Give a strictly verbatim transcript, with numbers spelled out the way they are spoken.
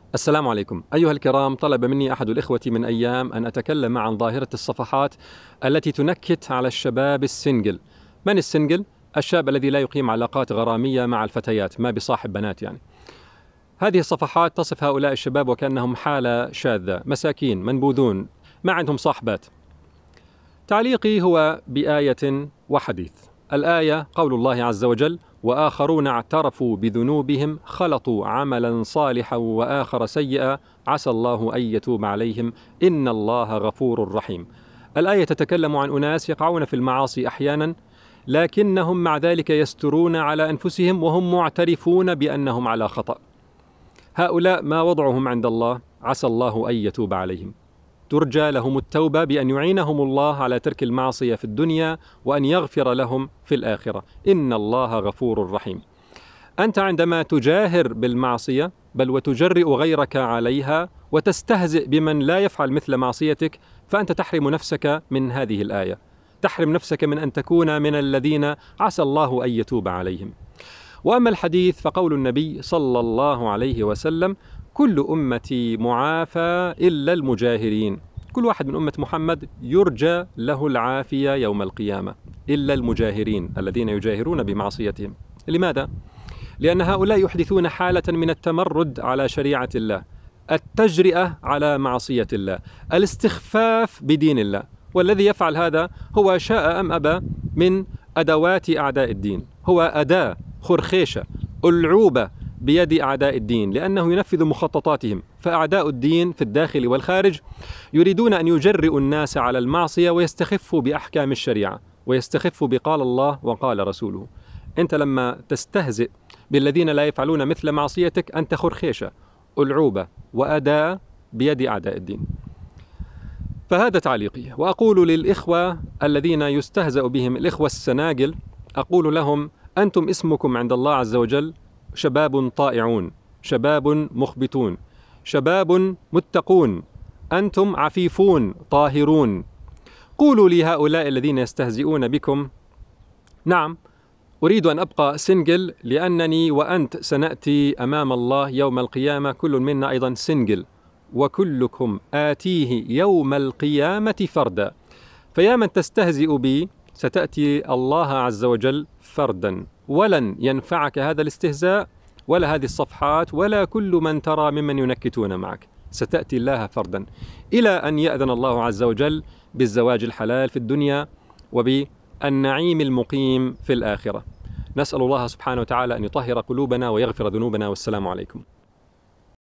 السلام عليكم أيها الكرام. طلب مني أحد الإخوة من أيام أن أتكلم عن ظاهرة الصفحات التي تنكت على الشباب السنجل. من السنجل؟ الشاب الذي لا يقيم علاقات غرامية مع الفتيات، ما بصاحب بنات يعني. هذه الصفحات تصف هؤلاء الشباب وكأنهم حالة شاذة، مساكين منبوذون ما عندهم صاحبات. تعليقي هو بآية وحديث. الآية قول الله عز وجل: وآخرون اعترفوا بذنوبهم خلطوا عملا صالحا وآخر سيئا عسى الله أن يتوب عليهم إن الله غفور رحيم. الآية تتكلم عن أناس يقعون في المعاصي أحيانا، لكنهم مع ذلك يسترون على أنفسهم وهم معترفون بأنهم على خطأ. هؤلاء ما وضعهم عند الله؟ عسى الله أن يتوب عليهم. ترجى لهم التوبة بأن يعينهم الله على ترك المعصية في الدنيا وأن يغفر لهم في الآخرة إن الله غفور رحيم. أنت عندما تجاهر بالمعصية بل وتجرئ غيرك عليها وتستهزئ بمن لا يفعل مثل معصيتك، فأنت تحرم نفسك من هذه الآية، تحرم نفسك من أن تكون من الذين عسى الله أن يتوب عليهم. وأما الحديث فقول النبي صلى الله عليه وسلم: كل أمتي معافى إلا المجاهرين. كل واحد من أمة محمد يرجى له العافية يوم القيامة إلا المجاهرين الذين يجاهرون بمعصيتهم. لماذا؟ لأن هؤلاء يحدثون حالة من التمرد على شريعة الله، التجرئة على معصية الله، الاستخفاف بدين الله. والذي يفعل هذا هو شاء أم أبى من أدوات أعداء الدين، هو أداة خرخيشة ألعوبة بيد أعداء الدين، لأنه ينفذ مخططاتهم. فأعداء الدين في الداخل والخارج يريدون أن يجرئوا الناس على المعصية ويستخفوا بأحكام الشريعة ويستخفوا بقال الله وقال رسوله. أنت لما تستهزئ بالذين لا يفعلون مثل معصيتك أنت خرخيشة ألعوبة وأداة بيد أعداء الدين. فهذا تعليقي. وأقول للإخوة الذين يستهزأ بهم، الإخوة السناجل، أقول لهم: أنتم اسمكم عند الله عز وجل شباب طائعون، شباب مخبتون، شباب متقون، أنتم عفيفون طاهرون. قولوا لهؤلاء الذين يستهزئون بكم: نعم أريد أن أبقى سنجل لأنني وأنت سنأتي أمام الله يوم القيامة كل منا أيضا سنجل، وكلكم آتيه يوم القيامة فردا. فيا من تستهزئ بي ستأتي الله عز وجل فردا، ولن ينفعك هذا الاستهزاء ولا هذه الصفحات ولا كل من ترى ممن ينكتون معك. ستأتي الله فردا إلى أن يأذن الله عز وجل بالزواج الحلال في الدنيا وبالنعيم المقيم في الآخرة. نسأل الله سبحانه وتعالى أن يطهر قلوبنا ويغفر ذنوبنا، والسلام عليكم.